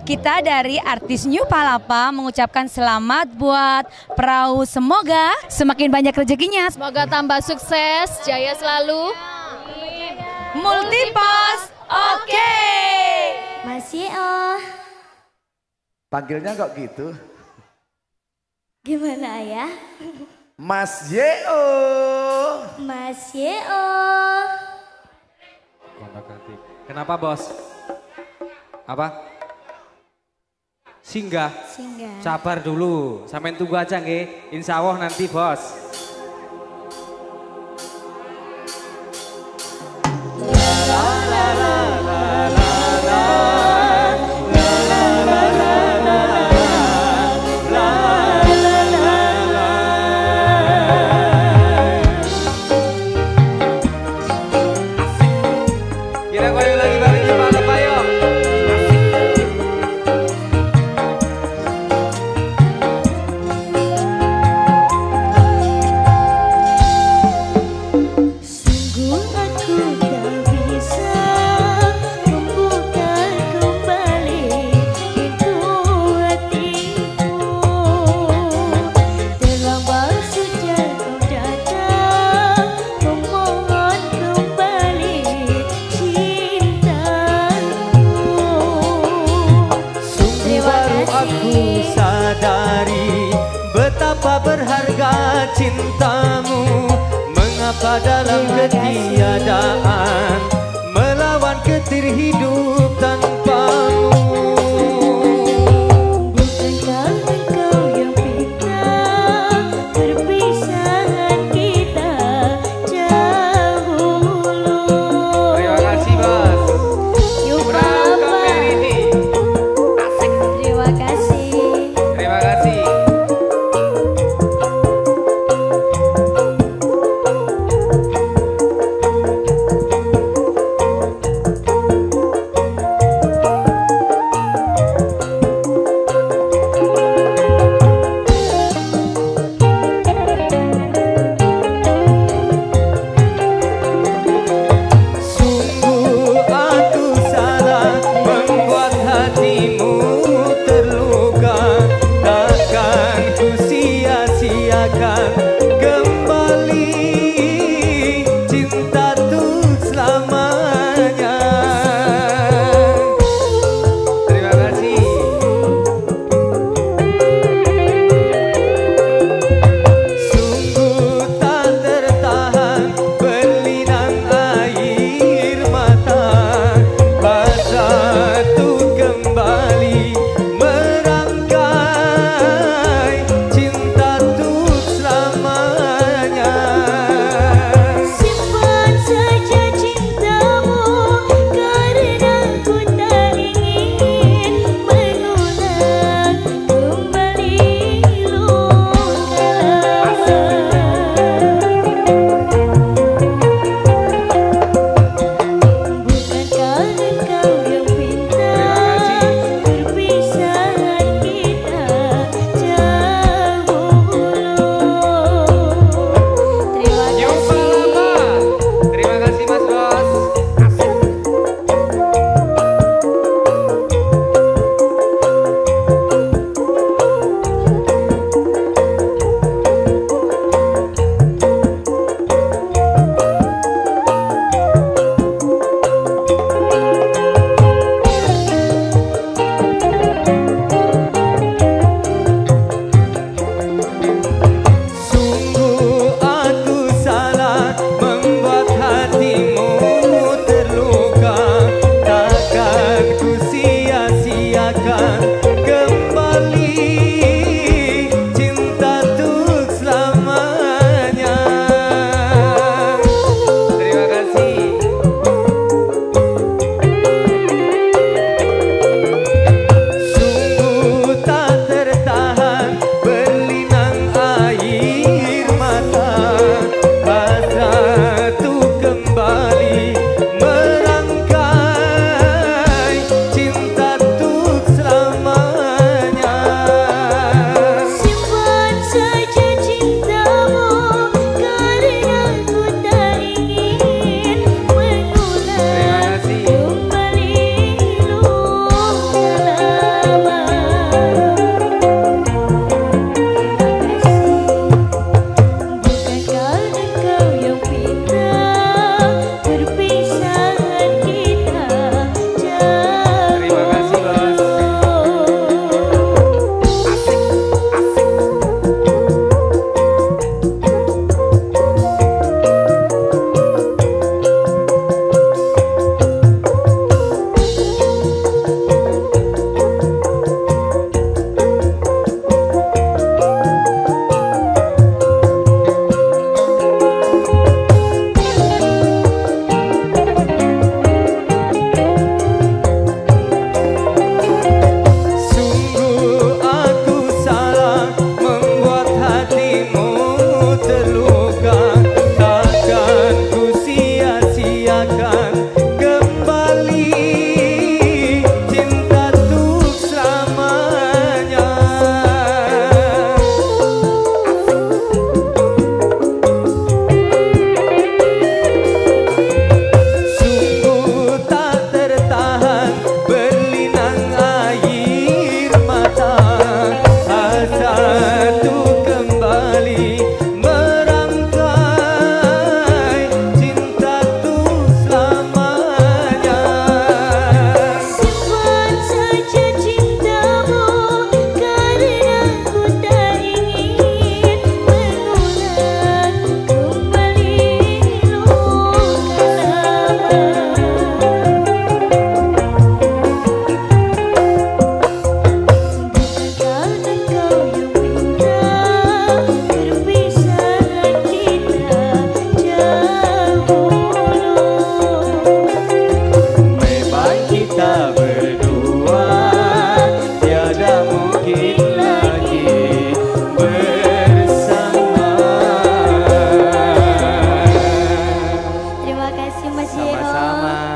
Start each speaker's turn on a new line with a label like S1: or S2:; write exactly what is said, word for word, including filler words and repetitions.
S1: kita dari artis New Palapa mengucapkan selamat buat perahu. Semoga semakin banyak rezekinya.
S2: Semoga tambah sukses, jaya selalu.
S1: Multipos, oke. Okay.
S3: Mas Yeo.
S4: Panggilnya kok gitu?
S3: Gimana ya?
S4: Mas Yeo.
S3: Mas Yeo.
S5: Kenapa bos? Apa? Singgah.
S3: Singgah.
S5: Sabar dulu, sampean tunggu aja nggih. Insya Allah nanti bos.
S6: Berharga cintamu, mengapa dalam ketiadaan melawan getir hidup tanpamu.
S3: Bukankah engkau yang pintar perpisahan kita dahulu.
S5: Terima kasih bos.
S3: Yuk Papa. Asik. Terima kasih.
S5: Terima kasih.
S3: kasih Mas Yeo.
S6: Sama-sama.